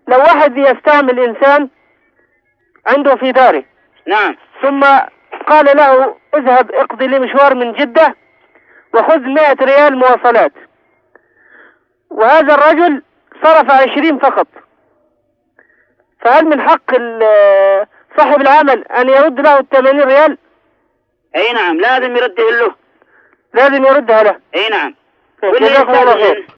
لو واحد يستعمل إنسان عنده في داره، نعم، ثم قال له اذهب اقضي لي مشوار من جدة وخذ 100 ريال مواصلات، وهذا الرجل صرف 20 فقط، فهل من حق صاحب العمل أن يرد له 80 ريال؟ اي نعم، لازم يرده له، لازم يردها له. اي نعم. جزاكم الله خير.